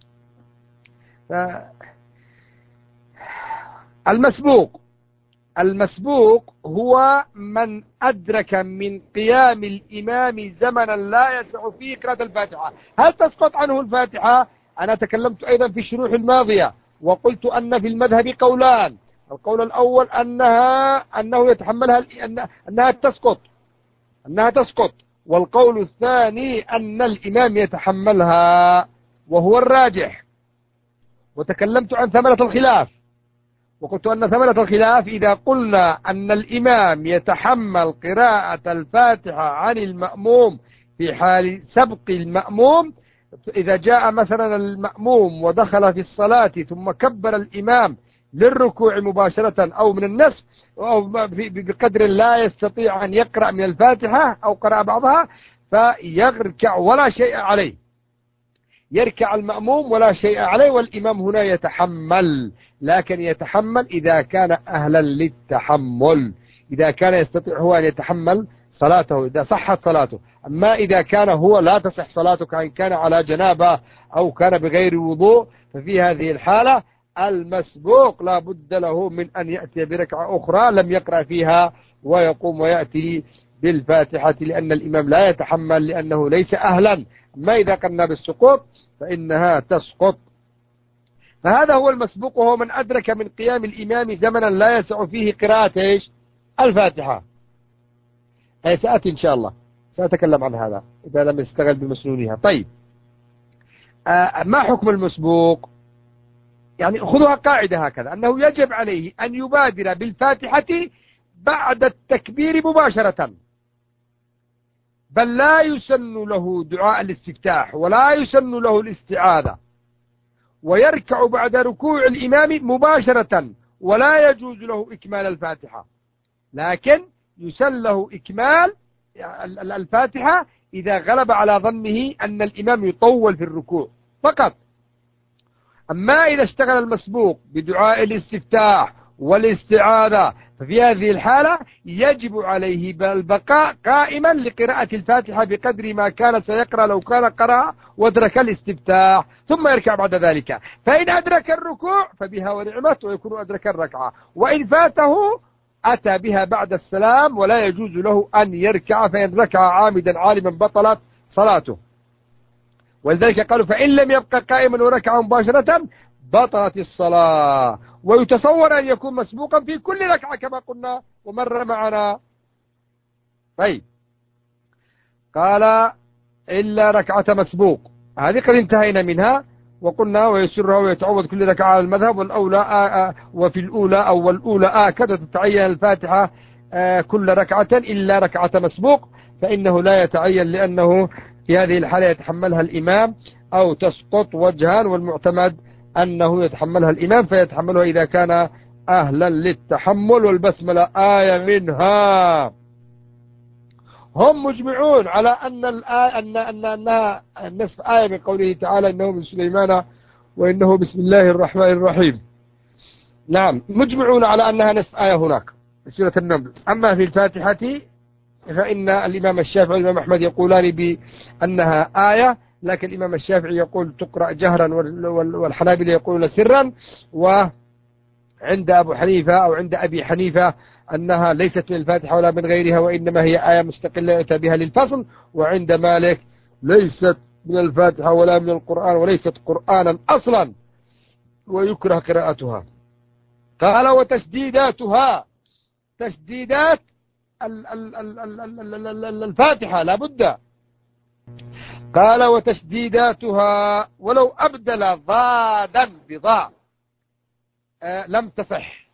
S1: المسبوق هو من أدرك من قيام الإمام زمنا لا يسع فيه قراءة الفاتحة. هل تسقط عنه الفاتحة؟ أنا تكلمت أيضا في الشروح الماضية وقلت أن في المذهب قولان. القول الأول أنه يتحملها، أنها تسقط، والقول الثاني أن الإمام يتحملها وهو الراجح. وتكلمت عن ثمرة الخلاف، وقلت أن ثمرة الخلاف إذا قلنا أن الإمام يتحمل قراءة الفاتحة عن المأموم في حال سبق المأموم، إذا جاء مثلا المأموم ودخل في الصلاة ثم كبر الإمام للركوع مباشرة أو من النصف أو بقدر لا يستطيع أن يقرأ من الفاتحة أو قرأ بعضها، فيركع ولا شيء عليه، يركع المأموم ولا شيء عليه، والإمام هنا يتحمل، لكن يتحمل إذا كان أهلا للتحمل، إذا كان يستطيع هو أن يتحمل صلاته، إذا صحت صلاته. أما إذا كان هو لا تصح صلاته كأن كان على جنابة أو كان بغير وضوء، ففي هذه الحالة المسبوق لا بد له من أن يأتي بركعة أخرى لم يقرأ فيها ويقوم ويأتي بالفاتحة، لأن الإمام لا يتحمل لأنه ليس أهلا. ما إذا قلنا بالسقوط فإنها تسقط. فهذا هو المسبوق، وهو من أدرك من قيام الإمام زمنا لا يسع فيه قراءة الفاتحة. سأتي إن شاء الله سأتكلم عن هذا إذا لم يستغل بمسنونها. طيب، ما حكم المسبوق؟ يعني خذوها قاعدة هكذا، أنه يجب عليه أن يبادر بالفاتحة بعد التكبير مباشرة، بل لا يسن له دعاء الاستفتاح ولا يسن له الاستعاذة، ويركع بعد ركوع الإمام مباشرة، ولا يجوز له إكمال الفاتحة، لكن يسن له إكمال الفاتحة إذا غلب على ظنه أن الإمام يطول في الركوع فقط. أما إذا اشتغل المسبوق بدعاء الاستفتاح والاستعاذة ففي هذه الحالة يجب عليه البقاء قائما لقراءة الفاتحة بقدر ما كان سيقرأ لو كان قرأ وادرك الاستفتاح، ثم يركع بعد ذلك. فإن أدرك الركوع فبها ونعمت ويكون أدرك الركعة، وإن فاته أتى بها بعد السلام، ولا يجوز له أن يركع، فإن ركع عامدا عالما بطلت صلاته. ولذلك قالوا فإن لم يبقى قائما وركع مباشرة بطلت الصلاة. ويتصور أن يكون مسبوقا في كل ركعة كما قلنا ومر معنا. طيب، قال إلا ركعة مسبوق، هذه قد انتهينا منها وقلنا ويسرها ويتعوض كل ركعة على المذهب، والأولى وفي الأولى أو والأولى آكد تتعين الفاتحة كل ركعة إلا ركعة مسبوق، فإنه لا يتعين لأنه في هذه الحالة يتحملها الإمام أو تسقط وجها، والمعتمد أنه يتحملها الإمام، فيتحملها إذا كان أهلا للتحمل. والبسملة آية منها. هم مجمعون على أن أنها نصف آية من قوله تعالى إنه من سليمان وإنه بسم الله الرحمن الرحيم. نعم، مجمعون على أنها نصف آية هناك في سورة النمل. أما في الفاتحة فإن الإمام الشافعي والإمام أحمد يقولان بأنها آية، لكن الإمام الشافعي يقول تقرأ جهرا والحنابلة يقولون سرا، وعند أبو حنيفة أو عند أبي حنيفة أنها ليست من الفاتحة ولا من غيرها، وإنما هي آية مستقلة يؤتى بها للفصل. وعند مالك ليست من الفاتحة ولا من القرآن وليست قرآنا أصلا ويكره قراءتها. قال وتشديداتها، تشديدات الفاتحة لا بد. قال وتشديداتها ولو أبدل ضادا بضاء لم تصح.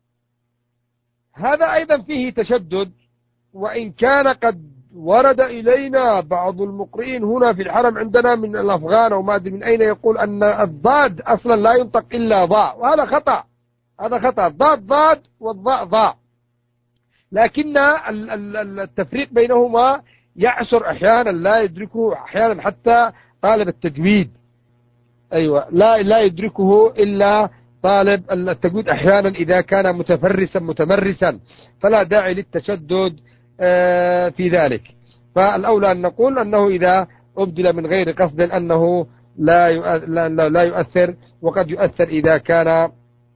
S1: هذا أيضا فيه تشدد، وإن كان قد ورد إلينا بعض المقرئين هنا في الحرم عندنا من الأفغان وما أدري من أين يقول أن الضاد أصلا لا ينطق إلا ضاء، وهذا خطأ. هذا خطأ، ضاد ضاد والضاء ضاء، لكن التفريق بينهما يعسر أحيانا، لا يدركه أحيانا حتى طالب التجويد. أيوة، لا يدركه إلا طالب التجويد أحيانا إذا كان متفرسا متمرسا، فلا داعي للتشدد في ذلك. فالأولى أن نقول أنه إذا أبدل من غير قصد أنه لا يؤثر، وقد يؤثر إذا كان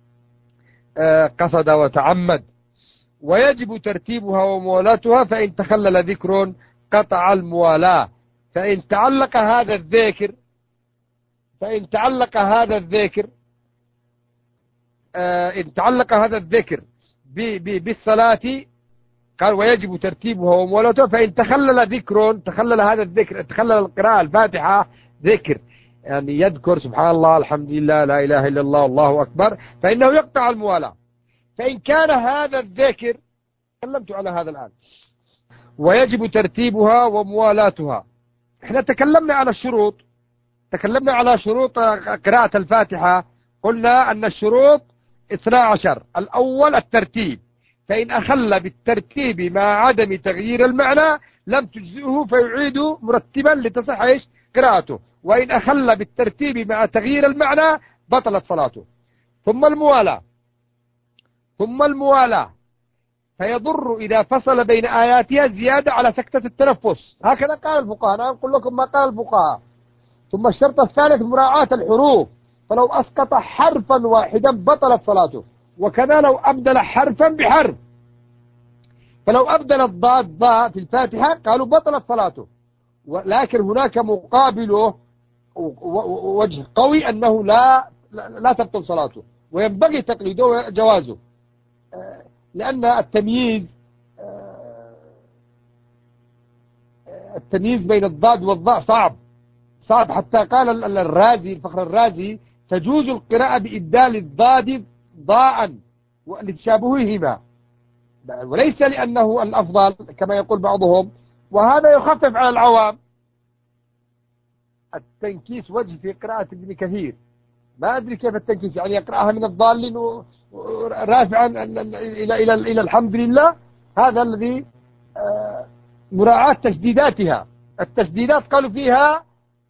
S1: قصد وتعمد. ويجب ترتيبها وموالاتها، فإن تخلل ذكر قطع الموالاة. فإن تعلق هذا الذكر إن تعلق هذا الذكر بالصلاة قال ويجب ترتيبها ومولاتها. فإن تخلل ذكر، تخلل هذا الذكر، تخلل القراءة الفاتحة ذكر، يعني يذكر سبحان الله الحمد لله لا إله إلا الله الله أكبر، فإنه يقطع الموالاة. فإن كان هذا الذكر، تكلمت على هذا الآن، ويجب ترتيبها وموالاتها. احنا تكلمنا على الشروط، تكلمنا على شروط قراءة الفاتحة. قلنا أن الشروط 12. الأول الترتيب، فإن أخل بالترتيب مع عدم تغيير المعنى لم تجزئه فيعيد مرتبا لتصح قراءته، وإن أخل بالترتيب مع تغيير المعنى بطلت صلاته. ثم الموالاة فيضر إذا فصل بين آياتها زيادة على سكتة التنفس، هكذا قال الفقهاء. أنا أقول لكم ما قال الفقهاء. ثم الشرط الثالث مراعاة الحروف، فلو أسقط حرفا واحدا بطلت صلاته، وكذا لو أبدل حرفا بحرف. فلو أبدل الضاد ضاء في الفاتحة قالوا بطلت صلاته، لكن هناك مقابله وجه قوي أنه لا تبطل صلاته، وينبغي تقليده وجوازه، لأن التمييز بين الضاد والضاء صعب. حتى قال الرازي، الفخر الرازي، تجوز القراءة بإبدال الضاد ضاء لتشابههما، وليس لأنه الأفضل كما يقول بعضهم، وهذا يخفف على العوام. التنكيس وجه في قراءة ابن كثير، ما أدري كيف التنكيس، يعني يقرأها من الضالين رافعا إلى الحمد لله. هذا الذي مراعاة تشديداتها. التشديدات قالوا فيها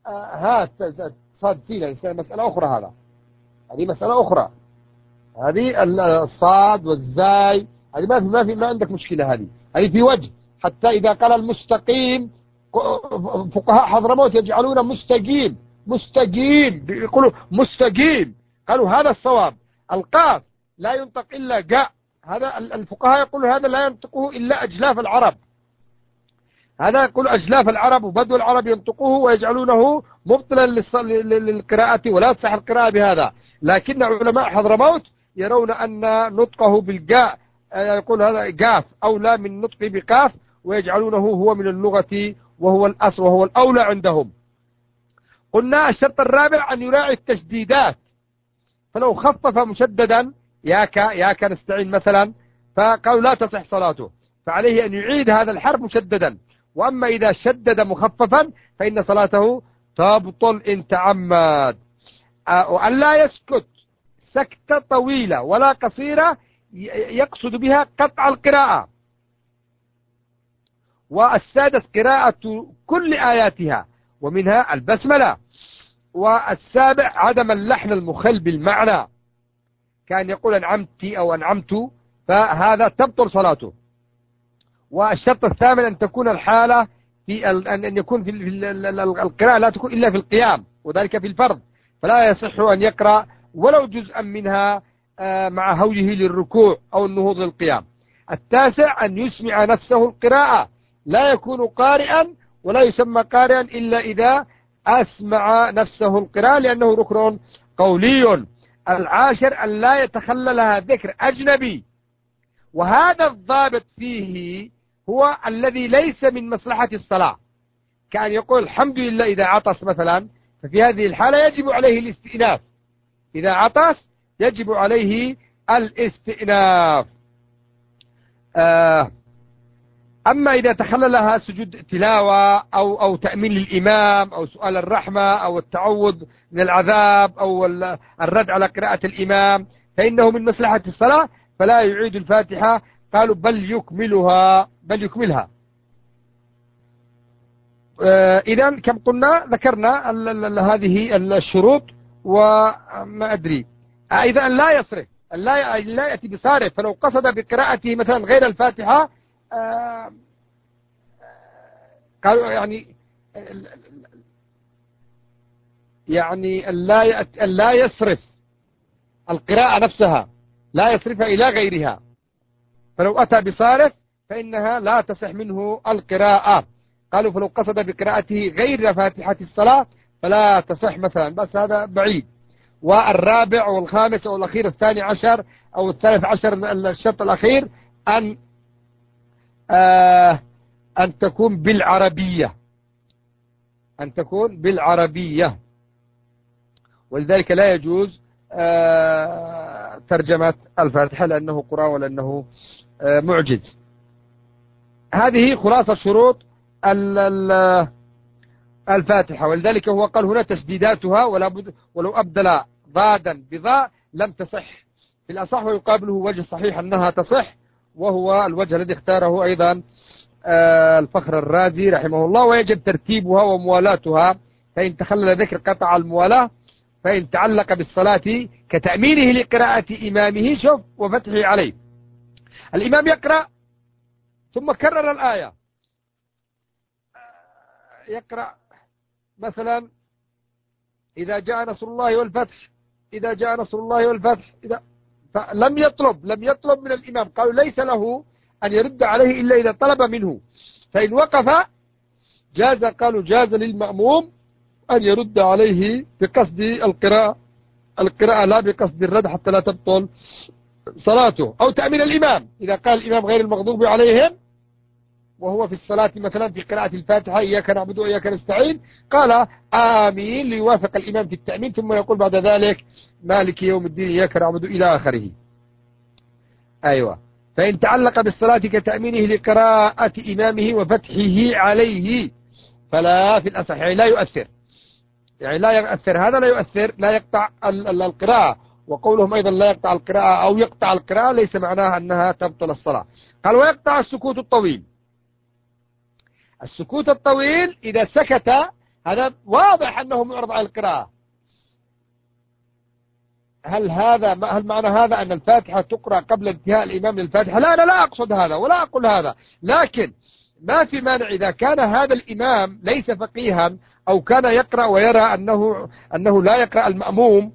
S1: صاد سين، مسألة أخرى. هذه مسألة أخرى. هذه الصاد والزاي هذه ما عندك مشكلة. هذه في وجه. حتى إذا قال المستقيم، فقهاء حضرموت يجعلون مستقيم يقولوا مستقيم، قالوا هذا الصواب. القاف لا ينطق إلا قاء، هذا الفقهاء يقولوا هذا لا ينطقه إلا أجلاف العرب. هذا يقول أجلاف العرب وبدو العرب ينطقوه ويجعلونه مبطلا للقراءة ولا تصح القراءة بهذا. لكن علماء حضرموت يرون أن نطقه بالقاء، يقول هذا قاف أولى من نطقه بقاف، ويجعلونه هو من اللغة وهو الأصل وهو الأولى عندهم. قلنا الشرط الرابع أن يراعي التشديدات، فلو خفف مشددا ياك نستعين مثلا، فقالوا لا تصح صلاته، فعليه أن يعيد هذا الحرف مشددا. وأما إذا شدد مخففا فإن صلاته تبطل إن تعمد. وأن لا يسكت سكتة طويلة ولا قصيرة يقصد بها قطع القراءة. والسادس قراءة كل آياتها ومنها البسملة. والسابع عدم اللحن المخل بالمعنى، كان يقول أنعمتي أو أنعمت، فهذا تبطل صلاته. والشرط الثامن أن تكون الحالة أن يكون في القراءة لا تكون إلا في القيام، وذلك في الفرض، فلا يصح أن يقرأ ولو جزءا منها مع هويه للركوع أو النهوض للقيام. التاسع أن يسمع نفسه القراءة، لا يكون قارئا ولا يسمى قارئا إلا إذا أسمع نفسه القراءة، لأنه ركن قولي. العاشر أن لا يتخللها ذكر أجنبي، وهذا الضابط فيه هو الذي ليس من مصلحة الصلاة، كأن يقول الحمد لله إذا عطس مثلا، ففي هذه الحالة يجب عليه الاستئناف. إذا عطس يجب عليه الاستئناف. أما إذا تخللها سجود تلاوة أو تأمين للإمام أو سؤال الرحمة أو التعوذ من العذاب أو الرد على قراءة الإمام، فإنه من مصلحة الصلاة، فلا يعيد الفاتحة. قالوا بل يكملها. إذن كم قلنا؟ ذكرنا هذه الشروط. وما أدري إذا أن لا يصرف، لا يأتي بصارف، فلو قصد بقراءته مثلا غير الفاتحة قالوا يعني لا يصرف القراءة نفسها، لا يصرفها إلى غيرها. فلو أتى بصارف فإنها لا تصح منه القراءة. قالوا فلو قصد بقراءته غير فاتحة الصلاة فلا تصح مثلا، بس هذا بعيد. والرابع والخامس أو الأخير 12 أو 13 الشرط الأخير أن أن تكون بالعربية، أن تكون بالعربية، ولذلك لا يجوز ترجمة الفاتحة لأنه قرآن ولأنه معجز. هذه خلاصة شروط الفاتحة، ولذلك هو قال هنا تسديداتها ولو أبدل ضادا بضاء لم تصح في الأصح، ويقابله وجه صحيح أنها تصح، وهو الوجه الذي اختاره أيضا الفخر الرازي رحمه الله. ويجب ترتيبها وموالاتها، فإن تخلل ذكر قطع الموالاة، فإن تعلق بالصلاة كتأمينه لقراءة إمامه شوف وفتحه عليه. الإمام يقرأ ثم كرر الآية، يقرأ مثلا إذا جاء نصر الله والفتح، إذا جاء نصر الله والفتح، فلم يطلب من الإمام، قالوا ليس له أن يرد عليه إلا إذا طلب منه، فإن وقف جاز، قالوا جاز للمأموم أن يرد عليه بقصد القراءة لا بقصد الرد حتى لا تبطل صلاته، أو تأمين الإمام إذا قال الإمام غير المغضوب عليهم وهو في الصلاة مثلا في قراءة الفاتحة إياك نعبد وإياك نستعين، قال آمين ليوافق الإمام في التأمين، ثم يقول بعد ذلك مالك يوم الدين إياك نعبد إلى آخره. أيوة. فإن تعلق بالصلاة كتأمينه لقراءة إمامه وفتحه عليه فلا في الأصح، يعني لا يؤثر، يعني لا يؤثر، هذا لا يؤثر، لا يقطع القراءة. وقولهم أيضا لا يقطع القراءة أو يقطع القراءة ليس معناها أنها تبطل الصلاة. قال ويقطع السكوت الطويل. السكوت الطويل إذا سكت هذا واضح أنه معرض على القراءة. هل معنى هذا أن الفاتحة تقرأ قبل انتهاء الإمام للفاتحة؟ لا، أنا لا أقصد هذا ولا أقول هذا، لكن ما في مانع إذا كان هذا الإمام ليس فقيها أو كان يقرأ ويرى أنه لا يقرأ المأموم،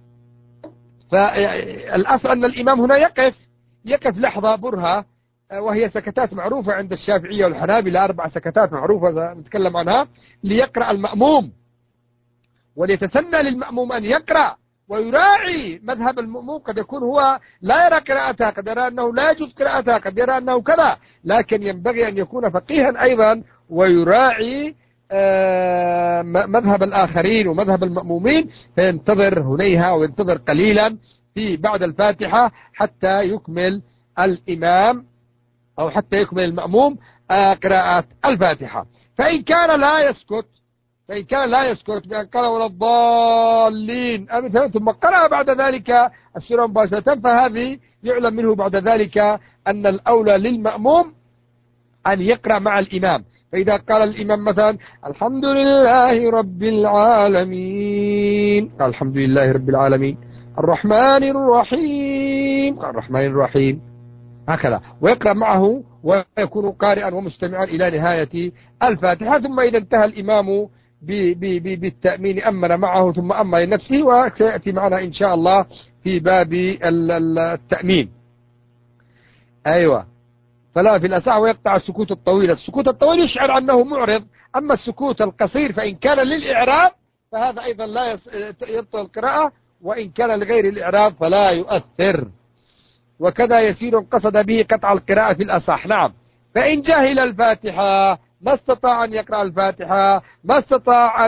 S1: فالأصل أن الإمام هنا يقف لحظة برهة، وهي سكتات معروفة عند الشافعية والحنابلة، 4 سكتات معروفة نتكلم عنها، ليقرأ المأموم، وليتسنى للمأموم أن يقرأ ويراعي مذهب المأموم. قد يكون هو لا يرى قراءتها، قد يرى أنه لا يجوز قراءتها، قد يرى أنه كذا، لكن ينبغي أن يكون فقيها أيضا ويراعي مذهب الآخرين ومذهب المأمومين، فينتظر هنيها وينتظر قليلا في بعد الفاتحة حتى يكمل الإمام أو حتى يكمل المأموم قراءة الفاتحة. فإن كان لا يسكت بأن قال ولا الضالين ثم قرأ بعد ذلك السورة مباشرة، فهذه يعلم منه بعد ذلك أن الأولى للمأموم أن يقرأ مع الإمام. فإذا قال الإمام مثلا الحمد لله رب العالمين، قال الحمد لله رب العالمين، الرحمن الرحيم، قال الرحمن الرحيم، هكذا، ويقرأ معه ويكون قارئا ومستمعا إلى نهاية الفاتحة. ثم إذا انتهى الإمام بالتأمين أمن معه ثم أمن لنفسه، وسيأتي معنا إن شاء الله في باب التأمين. أيوة. فلا في الأصح ويقطع السكوت الطويل. السكوت الطويل يشعر أنه معرض، أما السكوت القصير فإن كان للإعراب فهذا أيضا لا يبطل القراءة، وإن كان لغير الإعراب فلا يؤثر. وكذا يسير قصد به قطع القراءة في الأصح. نعم. فإن جهل الفاتحة ما استطاع أن يقرأ الفاتحة، ما استطاع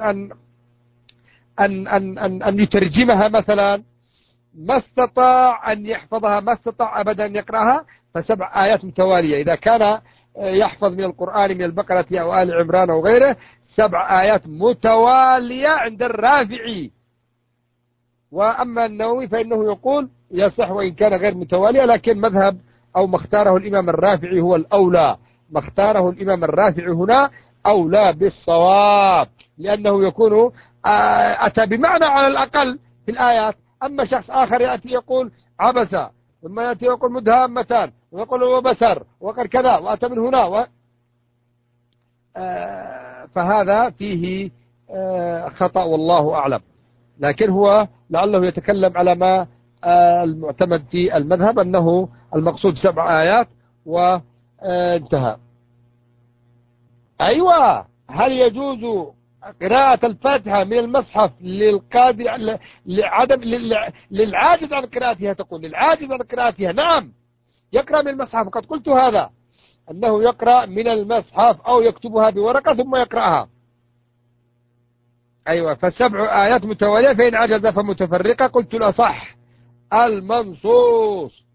S1: أن يترجمها مثلا، ما استطاع أن يحفظها، ما استطاع أبدا أن يقرأها، ف7 آيات متوالية. إذا كان يحفظ من القرآن من البقرة أو آل عمران أو غيره 7 آيات متوالية عند الرافعي. وأما النووي فإنه يقول يصح وإن كان غير متوالية، لكن مذهب أو ما اختاره الإمام الرافعي هو الأولى، ما اختاره الإمام الرافعي هنا أولى بالصواب، لأنه يكون أتى بمعنى على الأقل في الآيات. أما شخص آخر يأتي يقول عبس، ثم يأتي يقول مدهامتان، ويقول وبسر وقال كذا وأتى من هنا فهذا فيه خطأ والله أعلم. لكن هو لعله يتكلم على ما المعتمد في المذهب أنه المقصود 7 آيات وانتهى. أيوة. هل يجوز قراءة الفاتحة من المصحف للقادر للعاجز عن قراءتها؟ تقول للعاجز عن قراءتها. نعم، يقرأ من المصحف، قد قلت هذا. أنه يقرأ من المصحف أو يكتبها بورقة ثم يقرأها. أيوة، فالسبع آيات متوالية، فإن عجز فمتفرقة. قلت الأصح المنصوص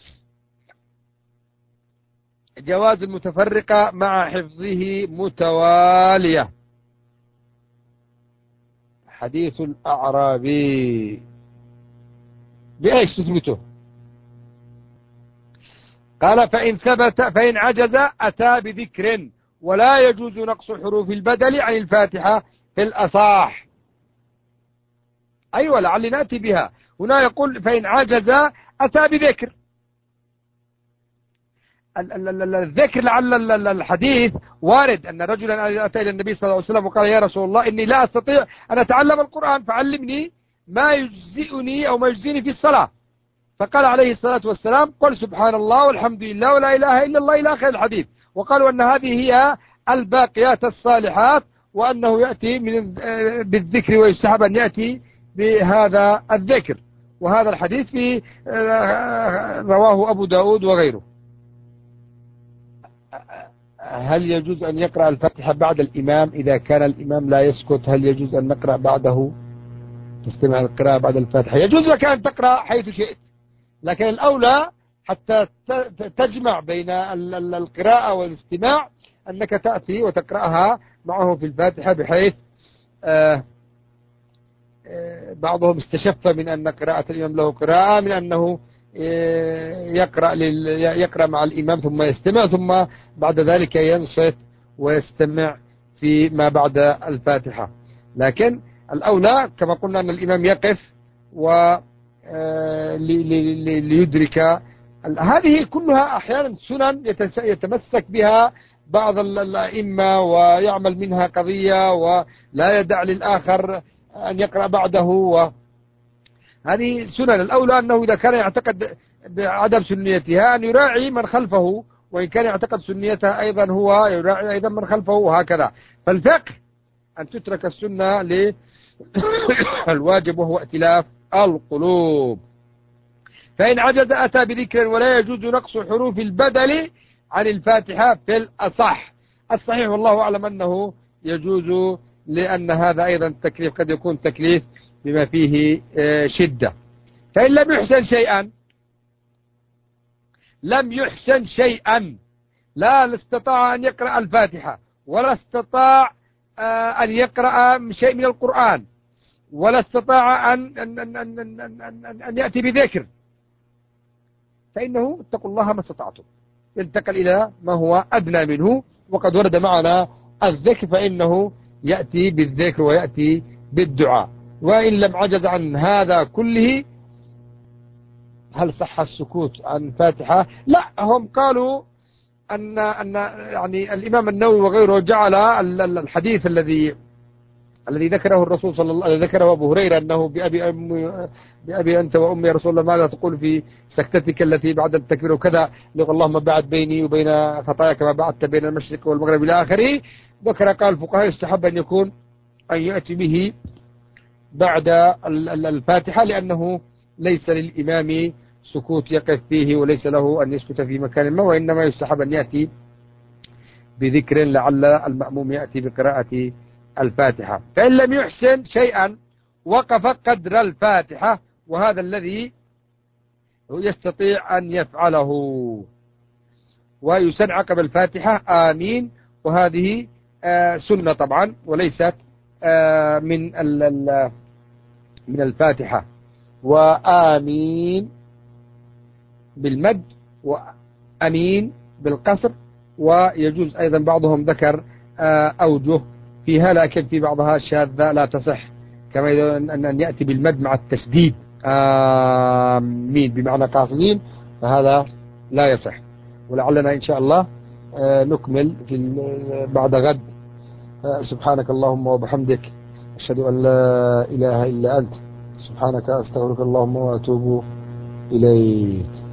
S1: جواز المتفرقة مع حفظه متوالية. حديث الأعرابي بإيش تثبته؟ قال فإن عجز أتى بذكر، ولا يجوز نقص حروف البدل عن الفاتحة في الأصح. أيوة، لعل نأتي بها. هنا يقول فإن عجز أتى بذكر. الذكر لعل الحديث وارد أن رجلا أتى إلى النبي صلى الله عليه وسلم وقال يا رسول الله إني لا أستطيع أن أتعلم القرآن فعلمني ما يجزئني أو ما يجزيني في الصلاة. فقال عليه الصلاة والسلام قل سبحان الله والحمد لله ولا إله إلا الله إلى آخر الحديث. وقالوا أن هذه هي الباقيات الصالحات، وأنه يأتي بالذكر ويستحب أن يأتي بهذا الذكر. وهذا الحديث في رواه أبو داود وغيره. هل يجوز أن يقرأ الفاتحة بعد الإمام إذا كان الإمام لا يسكت؟ هل يجوز أن نقرأ بعده، تستمع القراءة بعد الفاتحة؟ يجوز لك أن تقرأ حيث شئت، لكن الأولى حتى تجمع بين القراءة والاستماع أنك تأتي وتقرأها معه في الفاتحة، بحيث بعضهم استشف من أن قراءة الإمام له قراءة، من أنه يقرأ مع الإمام ثم يستمع، ثم بعد ذلك ينصت ويستمع فيما بعد الفاتحة. لكن الأولى كما قلنا أن الإمام يقف ليدرك. هذه كلها أحيانا سنن يتمسك بها بعض الأئمة ويعمل منها قضية ولا يدع للآخر أن يقرأ بعده، هذه سنن. الأولى أنه إذا كان يعتقد بعدم سنيتها أن يراعي من خلفه، وإن كان يعتقد سنيتها أيضا هو يراعي أيضا من خلفه، وهكذا. فالفقه أن تترك السنة للواجب وهو ائتلاف القلوب. فإن عجز أتى بذكر، ولا يجوز نقص حروف البدل عن الفاتحة في الأصح. الصحيح والله أعلم أنه يجوز، لأن هذا أيضا التكليف قد يكون تكليف بما فيه شدة. فإن لم يحسن شيئا لا استطاع أن يقرأ الفاتحة، ولا استطاع أن يقرأ شيء من القرآن، ولا استطاع أن يأتي بذكر، فإنه اتقوا الله ما استطعتم، ينتقل إلى ما هو أدنى منه. وقد ورد معنا الذكر، فإنه يأتي بالذكر ويأتي بالدعاء. وإن لم عجز عن هذا كله، هل صح السكوت عن فاتحة؟ لا، هم قالوا أن يعني الإمام النووي وغيره جعل الحديث الذي ذكره الرسول صلى الله عليه وسلم، ذكره أبو هريرة، أنه بأبي أنت وأمي يا رسول الله ماذا تقول في سكتتك التي بعد التكبير وكذا، يقول اللهم بعد بيني وبين خطاياك كما بعدت بين المشرق والمغرب إلى آخره. ذكر قال الفقهاء يستحب أن يأتي به بعد الفاتحة، لأنه ليس للإمام سكوت يقف فيه، وليس له أن يسكت في مكان ما، وإنما يستحب أن يأتي بذكر لعل المأموم يأتي بقراءة الفاتحة. فإن لم يحسن شيئا وقف قدر الفاتحة، وهذا الذي يستطيع أن يفعله. ويسن عقب الفاتحة آمين، وهذه سنة طبعا وليست من الفاتحة. وآمين بالمد وأمين بالقصر. ويجوز أيضا، بعضهم ذكر أوجه فيها، لكن في بعضها شاذة لا تصح، كما أن يأتي بالمد مع التشديد آمين بمعنى قاصدين، فهذا لا يصح. ولعلنا إن شاء الله نكمل بعد غد. سبحانك اللهم وبحمدك، أشهد أن لا إله إلا أنت، سبحانك أستغفرك اللهم وأتوب إليك.